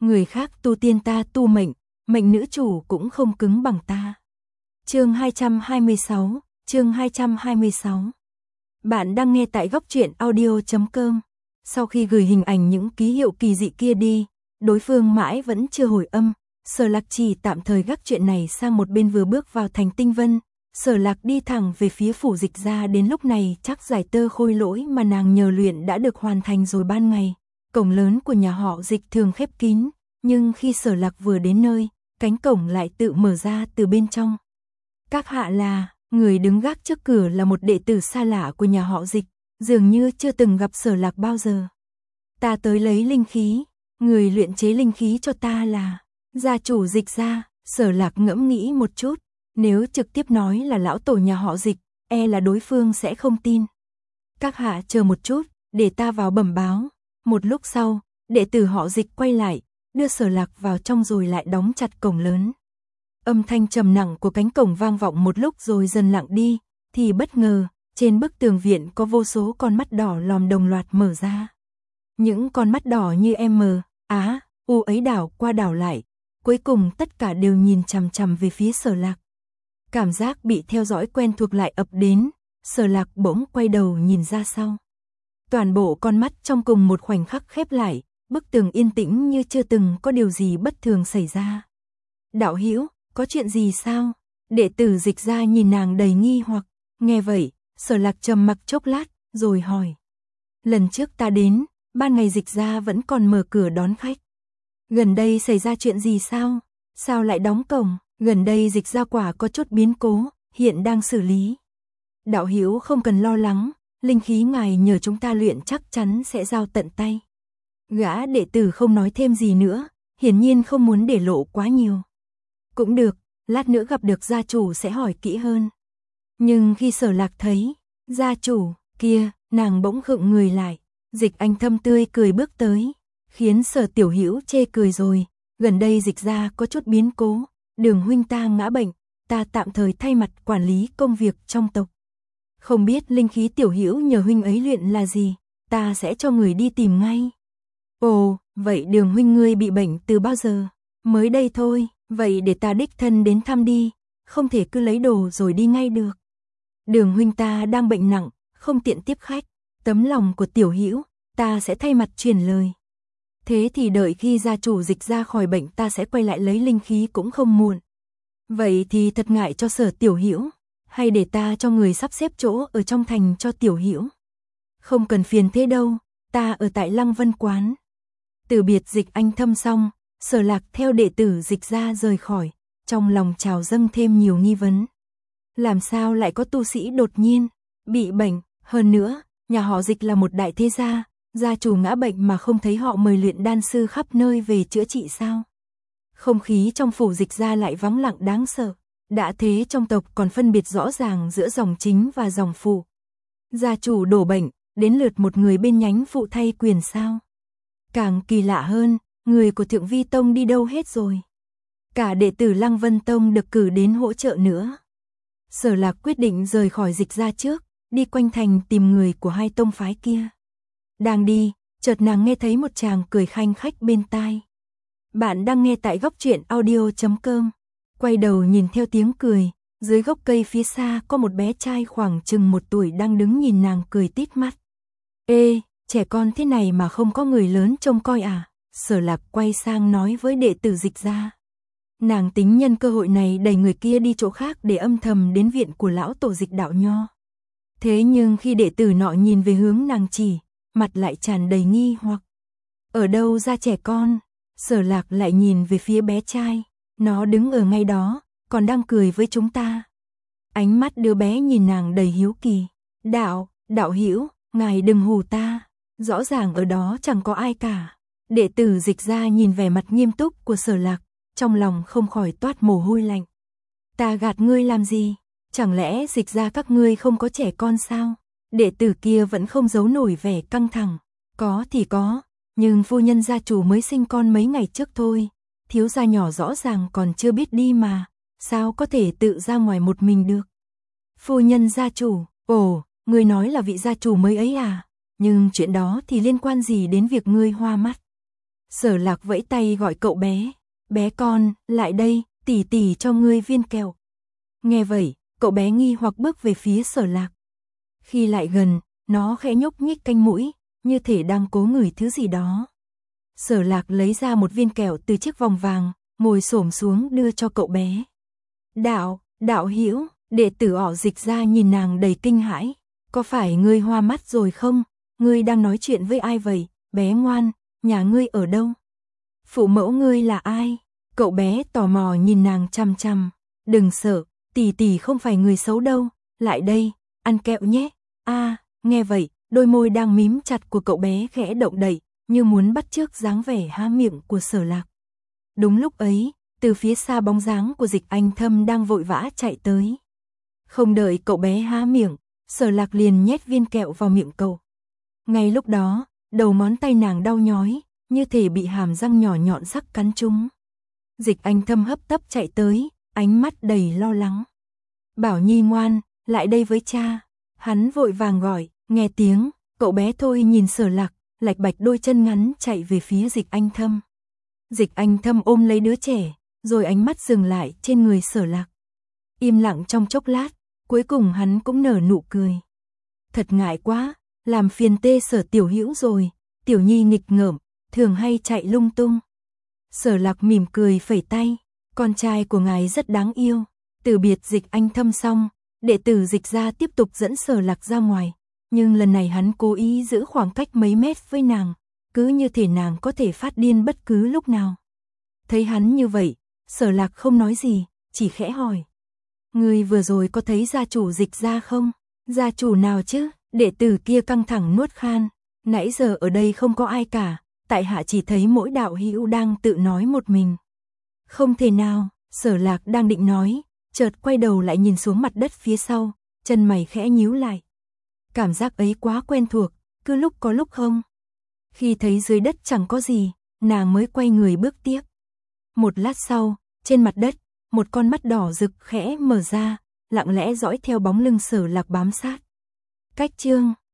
người khác tu tiên ta tu mệnh, mệnh nữ chủ cũng không cứng bằng ta. Chương 226, chương 226. Bạn đang nghe tại góc truyện audio.com. Sau khi gửi hình ảnh những ký hiệu kỳ dị kia đi, đối phương mãi vẫn chưa hồi âm. Sở Lạc chỉ tạm thời gác chuyện này sang một bên, vừa bước vào thành Tinh Vân. Sở Lạc đi thẳng về phía phủ Dịch gia. Đến lúc này chắc giải tơ khôi lỗi mà nàng nhờ luyện đã được hoàn thành rồi. Ban ngày, cổng lớn của nhà họ Dịch thường khép kín, nhưng khi Sở Lạc vừa đến nơi, cánh cổng lại tự mở ra từ bên trong. Các hạ là, người đứng gác trước cửa là một đệ tử xa lạ của nhà họ Dịch, dường như chưa từng gặp Sở Lạc bao giờ. Ta tới lấy linh khí, người luyện chế linh khí cho ta là gia chủ Dịch gia. Sở Lạc ngẫm nghĩ một chút, nếu trực tiếp nói là lão tổ nhà họ Dịch, e là đối phương sẽ không tin. Các hạ chờ một chút, để ta vào bẩm báo. Một lúc sau, đệ tử họ Dịch quay lại, đưa Sở Lạc vào trong rồi lại đóng chặt cổng lớn. Âm thanh trầm nặng của cánh cổng vang vọng một lúc rồi dần lặng đi, thì bất ngờ, trên bức tường viện có vô số con mắt đỏ lòm đồng loạt mở ra. Những con mắt đỏ như U ấy đảo qua đảo lại, cuối cùng tất cả đều nhìn chằm chằm về phía Sở Lạc. Cảm giác bị theo dõi quen thuộc lại ập đến, Sở Lạc bỗng quay đầu nhìn ra sau. Toàn bộ con mắt trong cùng một khoảnh khắc khép lại, bức tường yên tĩnh như chưa từng có điều gì bất thường xảy ra. Đạo hữu, có chuyện gì sao? Đệ tử Dịch gia nhìn nàng đầy nghi hoặc. Nghe vậy, Sở Lạc trầm mặc chốc lát, rồi hỏi. Lần trước ta đến, ban ngày Dịch gia vẫn còn mở cửa đón khách. Gần đây xảy ra chuyện gì sao? Sao lại đóng cổng? Gần đây Dịch gia quả có chút biến cố, hiện đang xử lý. Đạo hữu không cần lo lắng, linh khí ngài nhờ chúng ta luyện chắc chắn sẽ giao tận tay. Gã đệ tử không nói thêm gì nữa, hiển nhiên không muốn để lộ quá nhiều. Cũng được, lát nữa gặp được gia chủ sẽ hỏi kỹ hơn. Nhưng khi Sở Lạc thấy gia chủ kia, nàng bỗng khựng người lại. Dịch Anh thâm tươi cười bước tới, khiến Sở tiểu hữu chê cười rồi. Gần đây Dịch gia có chút biến cố, Đường huynh ta ngã bệnh, ta tạm thời thay mặt quản lý công việc trong tộc. Không biết linh khí tiểu hữu nhờ huynh ấy luyện là gì, ta sẽ cho người đi tìm ngay. Ồ, vậy Đường huynh ngươi bị bệnh từ bao giờ? Mới đây thôi, vậy để ta đích thân đến thăm đi, không thể cứ lấy đồ rồi đi ngay được. Đường huynh ta đang bệnh nặng, không tiện tiếp khách, tấm lòng của tiểu hữu, ta sẽ thay mặt truyền lời. Thế thì đợi khi gia chủ Dịch gia khỏi bệnh ta sẽ quay lại lấy linh khí cũng không muộn. Vậy thì thật ngại cho Sở tiểu hữu, hay để ta cho người sắp xếp chỗ ở trong thành cho tiểu hữu? Không cần phiền thế đâu, ta ở tại Lăng Vân quán. Từ biệt Dịch Anh thâm xong, Sở Lạc theo đệ tử Dịch gia rời khỏi, trong lòng trào dâng thêm nhiều nghi vấn. Làm sao lại có tu sĩ đột nhiên bị bệnh? Hơn nữa, nhà họ Dịch là một đại thế gia, gia chủ ngã bệnh mà không thấy họ mời luyện đan sư khắp nơi về chữa trị sao? Không khí trong phủ Dịch gia lại vắng lặng đáng sợ. Đã thế trong tộc còn phân biệt rõ ràng giữa dòng chính và dòng phụ. Gia chủ đổ bệnh, đến lượt một người bên nhánh phụ thay quyền sao? Càng kỳ lạ hơn, người của Thượng Vi Tông đi đâu hết rồi? Cả đệ tử Lăng Vân Tông được cử đến hỗ trợ nữa. Sở Lạc quyết định rời khỏi Dịch gia trước, đi quanh thành tìm người của hai tông phái kia. Đang đi, chợt nàng nghe thấy một chàng cười khanh khách bên tai. Bạn đang nghe tại góc truyện audio.com. Quay đầu nhìn theo tiếng cười, dưới gốc cây phía xa có một bé trai khoảng chừng 1 tuổi đang đứng nhìn nàng cười tít mắt. Ê, trẻ con thế này mà không có người lớn trông coi à? Sở Lạc quay sang nói với đệ tử Dịch gia. Nàng tính nhân cơ hội này đẩy người kia đi chỗ khác để âm thầm đến viện của lão tổ Dịch đạo nho. Thế nhưng khi đệ tử nọ nhìn về hướng nàng chỉ, mặt lại tràn đầy nghi hoặc. Ở đâu ra trẻ con? Sở Lạc lại nhìn về phía bé trai. Nó đứng ở ngay đó, còn đang cười với chúng ta. Ánh mắt đứa bé nhìn nàng đầy hiếu kỳ. Đạo hữu, ngài đừng hù ta. Rõ ràng ở đó chẳng có ai cả. Đệ tử Dịch gia nhìn vẻ mặt nghiêm túc của Sở Lạc, trong lòng không khỏi toát mồ hôi lạnh. Ta gạt ngươi làm gì? Chẳng lẽ Dịch gia các ngươi không có trẻ con sao? Đệ tử kia vẫn không giấu nổi vẻ căng thẳng. Có thì có, nhưng phu nhân gia chủ mới sinh con mấy ngày trước thôi. Thiếu gia nhỏ rõ ràng còn chưa biết đi mà, sao có thể tự ra ngoài một mình được? Phu nhân gia chủ, ồ, ngươi nói là vị gia chủ mới ấy à? Nhưng chuyện đó thì liên quan gì đến việc ngươi hoa mắt? Sở Lạc vẫy tay gọi cậu bé. Bé con, lại đây, tỷ tỷ cho ngươi viên kẹo. Nghe vậy, cậu bé nghi hoặc bước về phía Sở Lạc. Khi lại gần, nó khẽ nhúc nhích cánh mũi, như thể đang cố ngửi thứ gì đó. Sở Lạc lấy ra một viên kẹo từ chiếc vòng vàng, ngồi xổm xuống đưa cho cậu bé. Đạo Hữu, đệ tử Ỏ Dịch ra nhìn nàng đầy kinh hãi. Có phải ngươi hoa mắt rồi không? Ngươi đang nói chuyện với ai vậy? Bé ngoan, nhà ngươi ở đâu? Phụ mẫu ngươi là ai? Cậu bé tò mò nhìn nàng chằm chằm. Đừng sợ, tỷ tỷ không phải người xấu đâu. Lại đây, ăn kẹo nhé. Nghe vậy, đôi môi đang mím chặt của cậu bé khẽ động đậy, như muốn bắt chước dáng vẻ há miệng của Sở Lạc. Đúng lúc ấy, từ phía xa bóng dáng của Dịch Anh Thâm đang vội vã chạy tới. Không đợi cậu bé há miệng, Sở Lạc liền nhét viên kẹo vào miệng cậu. Ngay lúc đó, đầu ngón tay nàng đau nhói, như thể bị hàm răng nhỏ nhọn sắc cắn trúng. Dịch Anh Thâm hấp tấp chạy tới, ánh mắt đầy lo lắng. Bảo Nhi ngoan, lại đây với cha. Hắn vội vàng gọi, nghe tiếng, cậu bé thôi nhìn Sở Lạc, lạch bạch đôi chân ngắn chạy về phía Dịch Anh Thâm. Dịch Anh Thâm ôm lấy đứa trẻ, rồi ánh mắt dừng lại trên người Sở Lạc. Im lặng trong chốc lát, cuối cùng hắn cũng nở nụ cười. Thật ngại quá, làm phiền tê Sở tiểu hữu rồi, tiểu nhi nghịch ngợm, thường hay chạy lung tung. Sở Lạc mỉm cười phẩy tay, con trai của ngài rất đáng yêu. Từ biệt Dịch Anh Thâm xong, đệ tử Dịch ra tiếp tục dẫn Sở Lạc ra ngoài, nhưng lần này hắn cố ý giữ khoảng cách mấy mét với nàng, cứ như thể nàng có thể phát điên bất cứ lúc nào. Thấy hắn như vậy, Sở Lạc không nói gì, chỉ khẽ hỏi. Ngươi vừa rồi có thấy gia chủ Dịch ra không? Gia chủ nào chứ? Đệ tử kia căng thẳng nuốt khan. Nãy giờ ở đây không có ai cả, tại hạ chỉ thấy mỗi đạo hữu đang tự nói một mình. Không thể nào, Sở Lạc đang định nói, chợt quay đầu lại nhìn xuống mặt đất phía sau, chân mày khẽ nhíu lại. Cảm giác ấy quá quen thuộc, cứ lúc có lúc không. Khi thấy dưới đất chẳng có gì, nàng mới quay người bước tiếp. Một lát sau, trên mặt đất, một con mắt đỏ rực khẽ mở ra, lặng lẽ dõi theo bóng lưng Sở Lạc bám sát. Cách chương